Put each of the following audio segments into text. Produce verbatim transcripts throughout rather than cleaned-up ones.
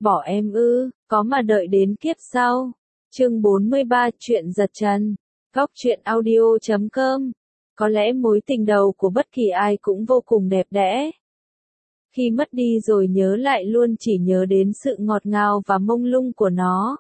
Bỏ em ư, có mà đợi đến kiếp sau. Chương bốn mươi ba Chuyện giật trần. Góc truyện audio chấm com. Có lẽ mối tình đầu của bất kỳ ai cũng vô cùng đẹp đẽ. Khi mất đi rồi nhớ lại luôn chỉ nhớ đến sự ngọt ngào và mông lung của nó.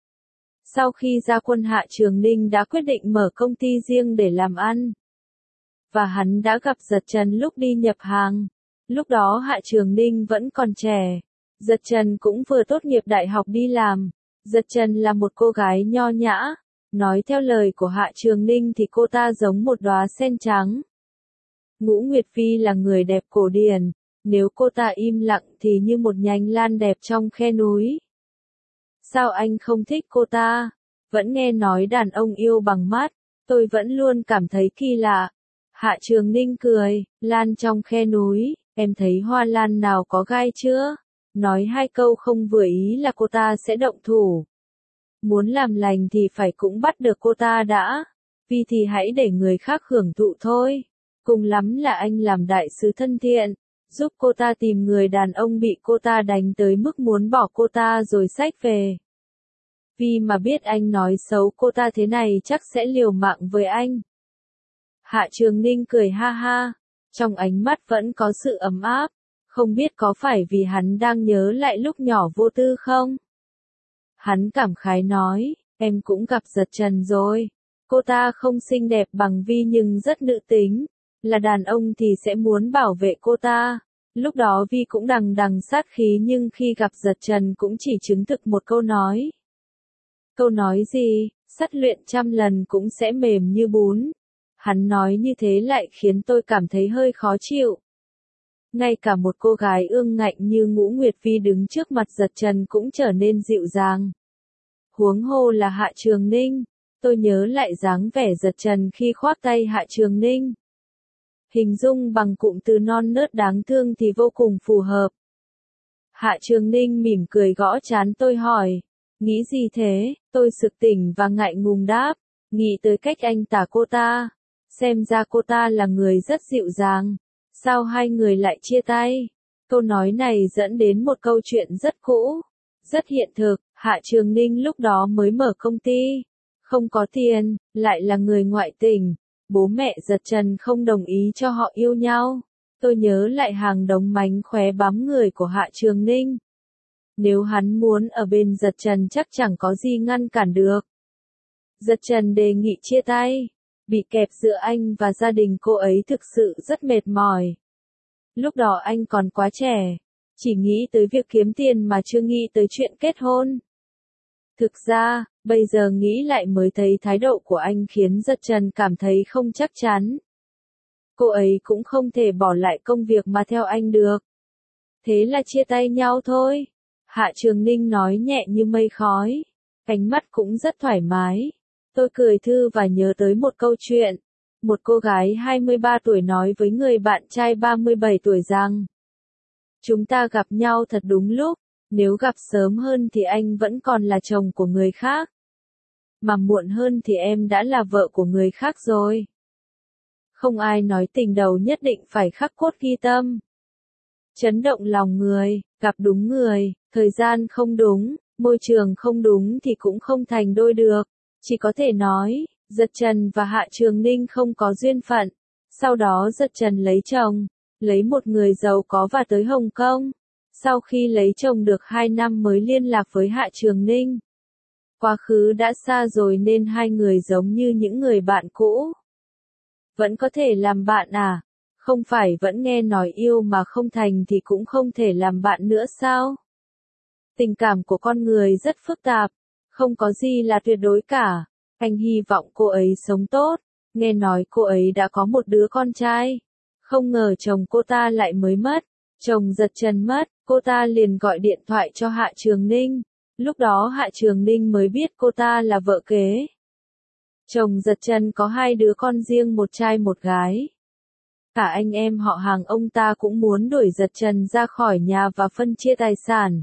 Sau khi ra quân Hạ Trường Ninh đã quyết định mở công ty riêng để làm ăn. Và hắn đã gặp Giật Trần lúc đi nhập hàng. Lúc đó Hạ Trường Ninh vẫn còn trẻ. Giật Trần cũng vừa tốt nghiệp đại học đi làm. Giật Trần là một cô gái nho nhã. Nói theo lời của Hạ Trường Ninh thì cô ta giống một đóa sen trắng. Ngũ Nguyệt Phi là người đẹp cổ điển. Nếu cô ta im lặng thì như một nhành lan đẹp trong khe núi. Sao anh không thích cô ta? Vẫn nghe nói đàn ông yêu bằng mắt. Tôi vẫn luôn cảm thấy kỳ lạ. Hạ Trường Ninh cười, lan trong khe núi, em thấy hoa lan nào có gai chưa? Nói hai câu không vừa ý là cô ta sẽ động thủ. Muốn làm lành thì phải cũng bắt được cô ta đã. Vì thì hãy để người khác hưởng thụ thôi. Cùng lắm là anh làm đại sứ thân thiện, giúp cô ta tìm người đàn ông bị cô ta đánh tới mức muốn bỏ cô ta rồi xách về. Vì mà biết anh nói xấu cô ta thế này chắc sẽ liều mạng với anh. Hạ Trường Ninh cười ha ha, trong ánh mắt vẫn có sự ấm áp, không biết có phải vì hắn đang nhớ lại lúc nhỏ vô tư không? Hắn cảm khái nói, em cũng gặp Giật Trần rồi, cô ta không xinh đẹp bằng Vi nhưng rất nữ tính, là đàn ông thì sẽ muốn bảo vệ cô ta. Lúc đó Vi cũng đằng đằng sát khí nhưng khi gặp Giật Trần cũng chỉ chứng thực một câu nói. Câu nói gì, sắt luyện trăm lần cũng sẽ mềm như bún. Hắn nói như thế lại khiến tôi cảm thấy hơi khó chịu. Ngay cả một cô gái ương ngạnh như Ngũ Nguyệt Phi đứng trước mặt Giật Trần cũng trở nên dịu dàng. Huống hồ là Hạ Trường Ninh, tôi nhớ lại dáng vẻ Giật Trần khi khoác tay Hạ Trường Ninh. Hình dung bằng cụm từ non nớt đáng thương thì vô cùng phù hợp. Hạ Trường Ninh mỉm cười gõ trán tôi hỏi, nghĩ gì thế? Tôi sực tỉnh và ngại ngùng đáp, nghĩ tới cách anh tả cô ta. Xem ra cô ta là người rất dịu dàng. Sao hai người lại chia tay? Câu nói này dẫn đến một câu chuyện rất cũ, rất hiện thực. Hạ Trường Ninh lúc đó mới mở công ty, không có tiền, lại là người ngoại tình. Bố mẹ Giật Trần không đồng ý cho họ yêu nhau. Tôi nhớ lại hàng đống mánh khóe bám người của Hạ Trường Ninh. Nếu hắn muốn ở bên Giật Trần chắc chẳng có gì ngăn cản được. Giật Trần đề nghị chia tay. Bị kẹp giữa anh và gia đình cô ấy thực sự rất mệt mỏi. Lúc đó anh còn quá trẻ, chỉ nghĩ tới việc kiếm tiền mà chưa nghĩ tới chuyện kết hôn. Thực ra, bây giờ nghĩ lại mới thấy thái độ của anh khiến Giật Trần cảm thấy không chắc chắn. Cô ấy cũng không thể bỏ lại công việc mà theo anh được. Thế là chia tay nhau thôi. Hạ Trường Ninh nói nhẹ như mây khói, ánh mắt cũng rất thoải mái. Tôi cười thư và nhớ tới một câu chuyện. Một cô gái hai mươi ba tuổi nói với người bạn trai ba mươi bảy tuổi rằng, chúng ta gặp nhau thật đúng lúc, nếu gặp sớm hơn thì anh vẫn còn là chồng của người khác. Mà muộn hơn thì em đã là vợ của người khác rồi. Không ai nói tình đầu nhất định phải khắc cốt ghi tâm. Chấn động lòng người, gặp đúng người, thời gian không đúng, môi trường không đúng thì cũng không thành đôi được. Chỉ có thể nói, Giật Trần và Hạ Trường Ninh không có duyên phận. Sau đó Giật Trần lấy chồng, lấy một người giàu có và tới Hồng Kông. Sau khi lấy chồng được hai năm mới liên lạc với Hạ Trường Ninh. Quá khứ đã xa rồi nên hai người giống như những người bạn cũ. Vẫn có thể làm bạn à? Không phải vẫn nghe nói yêu mà không thành thì cũng không thể làm bạn nữa sao? Tình cảm của con người rất phức tạp. Không có gì là tuyệt đối cả. Anh hy vọng cô ấy sống tốt. Nghe nói cô ấy đã có một đứa con trai. Không ngờ chồng cô ta lại mới mất. Chồng Giật Trần mất, cô ta liền gọi điện thoại cho Hạ Trường Ninh. Lúc đó Hạ Trường Ninh mới biết cô ta là vợ kế. Chồng Giật Trần có hai đứa con riêng, một trai một gái. Cả anh em họ hàng ông ta cũng muốn đuổi Giật Trần ra khỏi nhà và phân chia tài sản.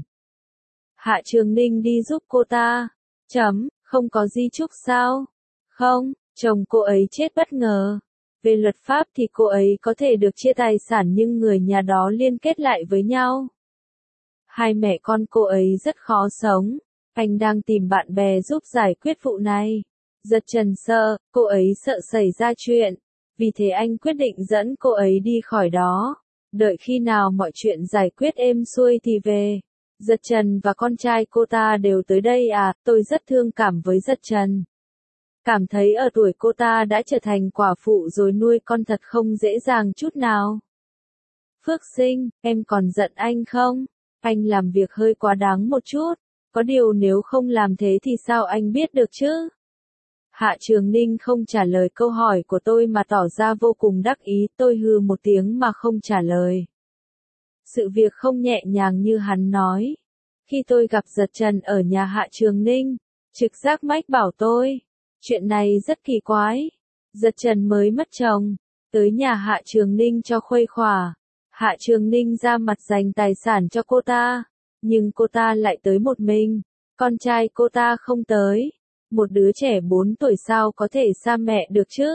Hạ Trường Ninh đi giúp cô ta. Chấm, không có di chúc sao? Không, chồng cô ấy chết bất ngờ. Về luật pháp thì cô ấy có thể được chia tài sản nhưng người nhà đó liên kết lại với nhau. Hai mẹ con cô ấy rất khó sống. Anh đang tìm bạn bè giúp giải quyết vụ này. Giật Trần sợ, cô ấy sợ xảy ra chuyện. Vì thế anh quyết định dẫn cô ấy đi khỏi đó. Đợi khi nào mọi chuyện giải quyết êm xuôi thì về. Giật Trần và con trai cô ta đều tới đây à, tôi rất thương cảm với Giật Trần. Cảm thấy ở tuổi cô ta đã trở thành quả phụ rồi nuôi con thật không dễ dàng chút nào. Phước Sinh, em còn giận anh không? Anh làm việc hơi quá đáng một chút. Có điều nếu không làm thế thì sao anh biết được chứ? Hạ Trường Ninh không trả lời câu hỏi của tôi mà tỏ ra vô cùng đắc ý, tôi hừ một tiếng mà không trả lời. Sự việc không nhẹ nhàng như hắn nói. Khi tôi gặp Giật Trần ở nhà Hạ Trường Ninh, trực giác mách bảo tôi, chuyện này rất kỳ quái. Giật Trần mới mất chồng, tới nhà Hạ Trường Ninh cho khuây khỏa. Hạ Trường Ninh ra mặt dành tài sản cho cô ta, nhưng cô ta lại tới một mình, con trai cô ta không tới. Một đứa trẻ bốn tuổi sao có thể xa mẹ được chứ?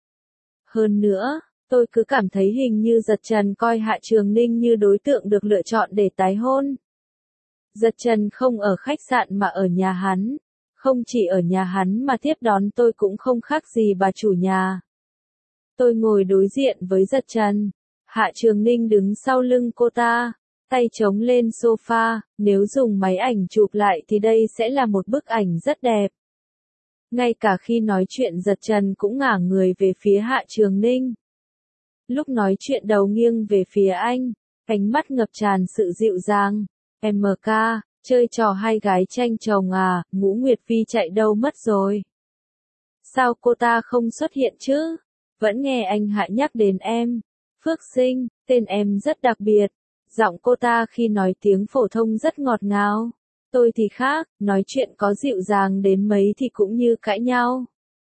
Hơn nữa, tôi cứ cảm thấy hình như Giật Trần coi Hạ Trường Ninh như đối tượng được lựa chọn để tái hôn. Giật Trần không ở khách sạn mà ở nhà hắn. Không chỉ ở nhà hắn mà tiếp đón tôi cũng không khác gì bà chủ nhà. Tôi ngồi đối diện với Giật Trần. Hạ Trường Ninh đứng sau lưng cô ta, tay chống lên sofa, nếu dùng máy ảnh chụp lại thì đây sẽ là một bức ảnh rất đẹp. Ngay cả khi nói chuyện Giật Trần cũng ngả người về phía Hạ Trường Ninh. Lúc nói chuyện đầu nghiêng về phía anh, ánh mắt ngập tràn sự dịu dàng. em ca, chơi trò hai gái tranh chồng à, Ngũ Nguyệt Vi chạy đâu mất rồi? Sao cô ta không xuất hiện chứ? Vẫn nghe anh Hạ nhắc đến em. Phước Sinh, tên em rất đặc biệt. Giọng cô ta khi nói tiếng phổ thông rất ngọt ngào. Tôi thì khác, nói chuyện có dịu dàng đến mấy thì cũng như cãi nhau.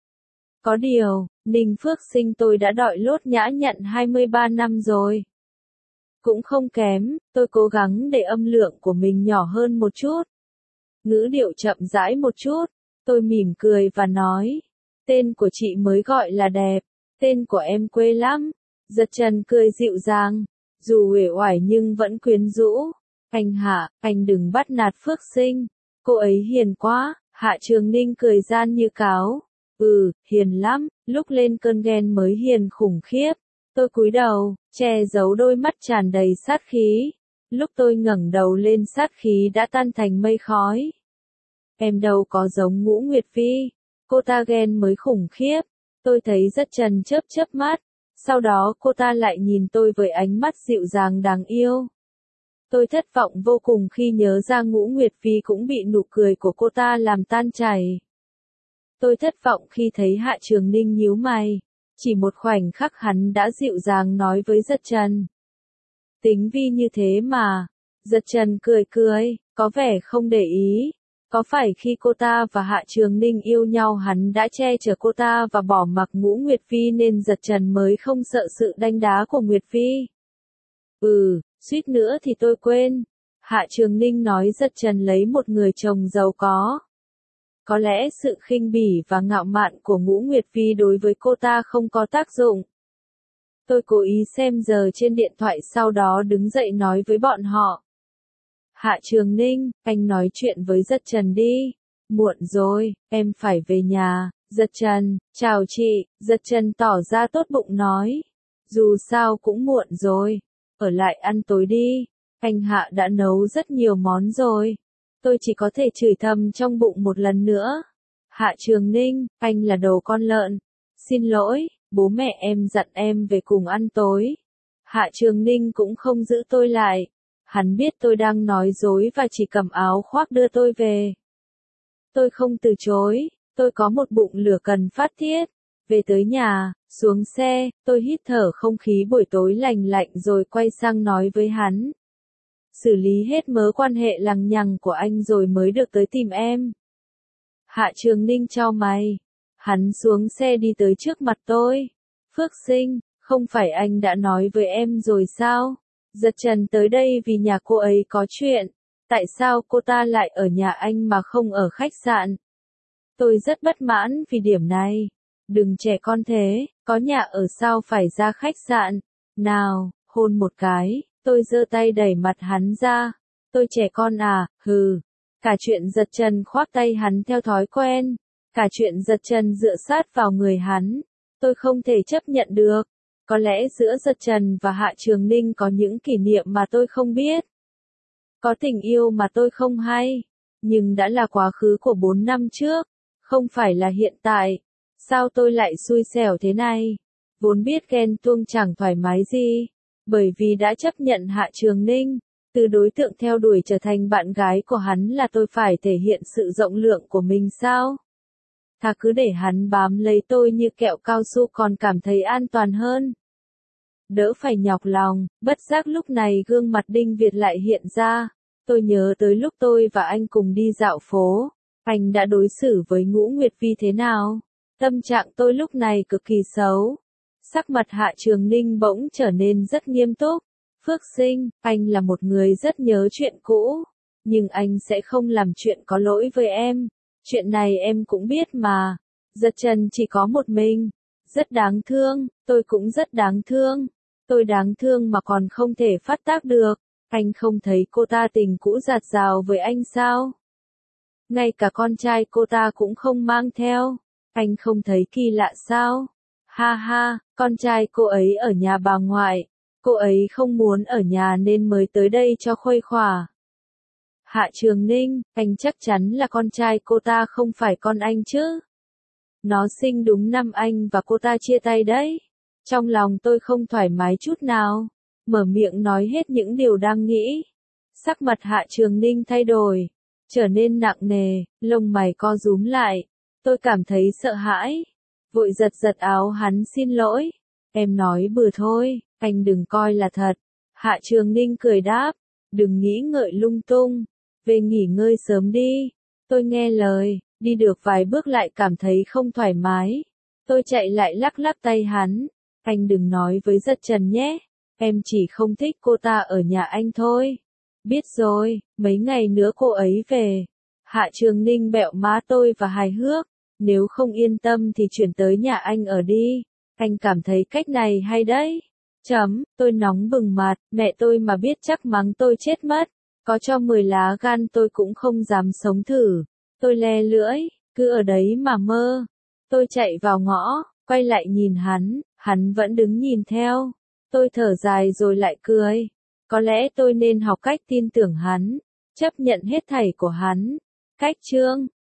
Có điều, Ninh Phước Sinh tôi đã đọi lốt nhã nhặn hai mươi ba năm rồi. Cũng không kém, tôi cố gắng để âm lượng của mình nhỏ hơn một chút. Ngữ điệu chậm rãi một chút, tôi mỉm cười và nói. Tên của chị mới gọi là đẹp, tên của em quê lắm. Giật Trần cười dịu dàng, dù uể oải nhưng vẫn quyến rũ. Anh Hạ, anh đừng bắt nạt Phước Sinh, cô ấy hiền quá. Hạ Trường Ninh cười gian như cáo. Ừ, hiền lắm, lúc lên cơn ghen mới hiền khủng khiếp. Tôi cúi đầu, che giấu đôi mắt tràn đầy sát khí. Lúc tôi ngẩng đầu lên sát khí đã tan thành mây khói. Em đâu có giống Ngũ Nguyệt Vi, cô ta ghen mới khủng khiếp. Tôi thấy Giật Trần chớp chớp mắt, sau đó cô ta lại nhìn tôi với ánh mắt dịu dàng đáng yêu. Tôi thất vọng vô cùng khi nhớ ra Ngũ Nguyệt Vi cũng bị nụ cười của cô ta làm tan chảy. Tôi thất vọng khi thấy Hạ Trường Ninh nhíu mày. Chỉ một khoảnh khắc hắn đã dịu dàng nói với Giật Trần. Tính Vi như thế mà. Giật Trần cười cười, có vẻ không để ý. Có phải khi cô ta và Hạ Trường Ninh yêu nhau hắn đã che chở cô ta và bỏ mặc Ngũ Nguyệt Vi nên Giật Trần mới không sợ sự đánh đá của Nguyệt Vi? Ừ, suýt nữa thì tôi quên. Hạ Trường Ninh nói Giật Trần lấy một người chồng giàu có. Có lẽ sự khinh bỉ và ngạo mạn của Ngũ Nguyệt Vi đối với cô ta không có tác dụng. Tôi cố ý xem giờ trên điện thoại sau đó đứng dậy nói với bọn họ. Hạ Trường Ninh, anh nói chuyện với Giật Trần đi. Muộn rồi, em phải về nhà. Giật Trần, chào chị. Giật Trần tỏ ra tốt bụng nói. Dù sao cũng muộn rồi. Ở lại ăn tối đi. Anh Hạ đã nấu rất nhiều món rồi. Tôi chỉ có thể chửi thầm trong bụng một lần nữa. Hạ Trường Ninh, anh là đồ con lợn. Xin lỗi, bố mẹ em dặn em về cùng ăn tối. Hạ Trường Ninh cũng không giữ tôi lại. Hắn biết tôi đang nói dối và chỉ cầm áo khoác đưa tôi về. Tôi không từ chối, tôi có một bụng lửa cần phát tiết. Về tới nhà, xuống xe, tôi hít thở không khí buổi tối lành lạnh rồi quay sang nói với hắn. Xử lý hết mớ quan hệ lằng nhằng của anh rồi mới được tới tìm em. Hạ Trường Ninh chau mày. Hắn xuống xe đi tới trước mặt tôi. Phước Sinh, không phải anh đã nói với em rồi sao? Giật Trần tới đây vì nhà cô ấy có chuyện. Tại sao cô ta lại ở nhà anh mà không ở khách sạn? Tôi rất bất mãn vì điểm này. Đừng trẻ con thế, có nhà ở sao phải ra khách sạn? Nào, hôn một cái. Tôi giơ tay đẩy mặt hắn ra. Tôi trẻ con à, hừ. Cả chuyện giật chân khoác tay hắn theo thói quen. Cả chuyện giật chân dựa sát vào người hắn. Tôi không thể chấp nhận được. Có lẽ giữa giật trần và Hạ Trường Ninh có những kỷ niệm mà tôi không biết. Có tình yêu mà tôi không hay. Nhưng đã là quá khứ của bốn năm trước. Không phải là hiện tại. Sao tôi lại xui xẻo thế này? Vốn biết ghen tuông chẳng thoải mái gì. Bởi vì đã chấp nhận Hạ Trường Ninh. Từ đối tượng theo đuổi trở thành bạn gái của hắn là tôi phải thể hiện sự rộng lượng của mình sao? Thà cứ để hắn bám lấy tôi như kẹo cao su còn cảm thấy an toàn hơn. Đỡ phải nhọc lòng, bất giác lúc này gương mặt Đinh Việt lại hiện ra. Tôi nhớ tới lúc tôi và anh cùng đi dạo phố. Anh đã đối xử với Ngũ Nguyệt Vi thế nào? Tâm trạng tôi lúc này cực kỳ xấu. Sắc mặt Hạ Trường Ninh bỗng trở nên rất nghiêm túc. Phước Sinh, anh là một người rất nhớ chuyện cũ. Nhưng anh sẽ không làm chuyện có lỗi với em. Chuyện này em cũng biết mà. Giật Trần chỉ có một mình. Rất đáng thương, tôi cũng rất đáng thương. Tôi đáng thương mà còn không thể phát tác được. Anh không thấy cô ta tình cũ dạt dào với anh sao? Ngay cả con trai cô ta cũng không mang theo. Anh không thấy kỳ lạ sao? Ha ha, con trai cô ấy ở nhà bà ngoại. Cô ấy không muốn ở nhà nên mới tới đây cho khuây khỏa. Hạ Trường Ninh, anh chắc chắn là con trai cô ta không phải con anh chứ? Nó sinh đúng năm anh và cô ta chia tay đấy. Trong lòng tôi không thoải mái chút nào. Mở miệng nói hết những điều đang nghĩ. Sắc mặt Hạ Trường Ninh thay đổi. Trở nên nặng nề, lông mày co rúm lại. Tôi cảm thấy sợ hãi. Vội giật giật áo hắn xin lỗi. Em nói bừa thôi, anh đừng coi là thật. Hạ Trường Ninh cười đáp. Đừng nghĩ ngợi lung tung. Về nghỉ ngơi sớm đi. Tôi nghe lời, đi được vài bước lại cảm thấy không thoải mái. Tôi chạy lại lắc lắc tay hắn. Anh đừng nói với Giật Trần nhé. Em chỉ không thích cô ta ở nhà anh thôi. Biết rồi, mấy ngày nữa cô ấy về. Hạ Trường Ninh bẹo má tôi và hài hước. Nếu không yên tâm thì chuyển tới nhà anh ở đi. Anh cảm thấy cách này hay đấy. Chấm, tôi nóng bừng mặt, mẹ tôi mà biết chắc mắng tôi chết mất. Có cho mười lá gan tôi cũng không dám sống thử. Tôi le lưỡi, cứ ở đấy mà mơ. Tôi chạy vào ngõ, quay lại nhìn hắn, hắn vẫn đứng nhìn theo. Tôi thở dài rồi lại cười. Có lẽ tôi nên học cách tin tưởng hắn, chấp nhận hết thảy của hắn. Cách chương